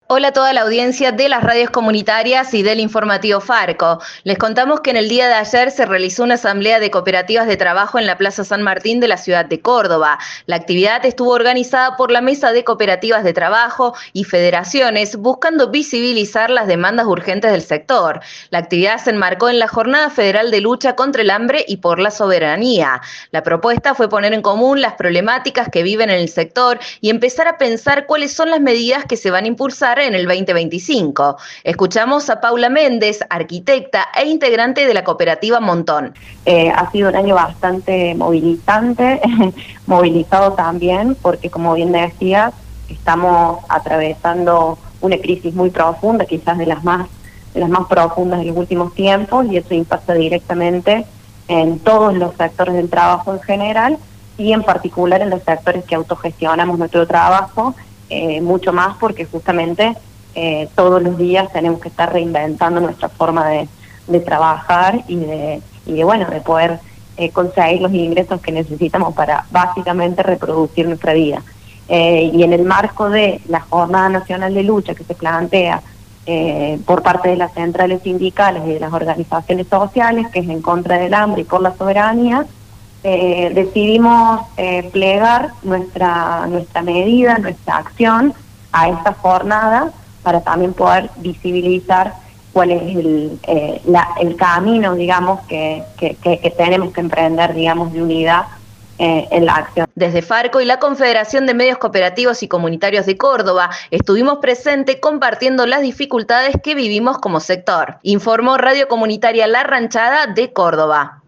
Hola a toda la audiencia de las radios comunitarias y del informativo Farco. Les contamos que en el día de ayer se realizó una asamblea de cooperativas de trabajo en la Plaza San Martín de la ciudad de Córdoba. La actividad estuvo organizada por la Mesa de Cooperativas de Trabajo y federaciones, buscando visibilizar las demandas urgentes del sector. La actividad se enmarcó en la Jornada Federal de Lucha contra el Hambre y por la Soberanía. La propuesta fue poner en común las problemáticas que viven en el sector y empezar a pensar cuáles son las medidas que se van a impulsar en el 2025. Escuchamos a Paula Méndez, arquitecta e integrante de la cooperativa Montón. Ha sido un año bastante movilizante, movilizado también, porque como bien decías, estamos atravesando una crisis muy profunda, quizás de las más profundas de los últimos tiempos, y eso impacta directamente en todos los sectores del trabajo en general, y en particular en los sectores que autogestionamos nuestro trabajo, mucho más porque justamente todos los días tenemos que estar reinventando nuestra forma de trabajar y de poder conseguir los ingresos que necesitamos para básicamente reproducir nuestra vida. Y en el marco de la Jornada Nacional de Lucha que se plantea por parte de las centrales sindicales y de las organizaciones sociales, que es en contra del hambre y por la soberanía, decidimos plegar nuestra medida, nuestra acción a esta jornada para también poder visibilizar cuál es el camino, digamos, que tenemos que emprender, digamos, de unidad en la acción. Desde Farco y la Confederación de Medios Cooperativos y Comunitarios de Córdoba estuvimos presentes compartiendo las dificultades que vivimos como sector. Informó Radio Comunitaria La Ranchada de Córdoba.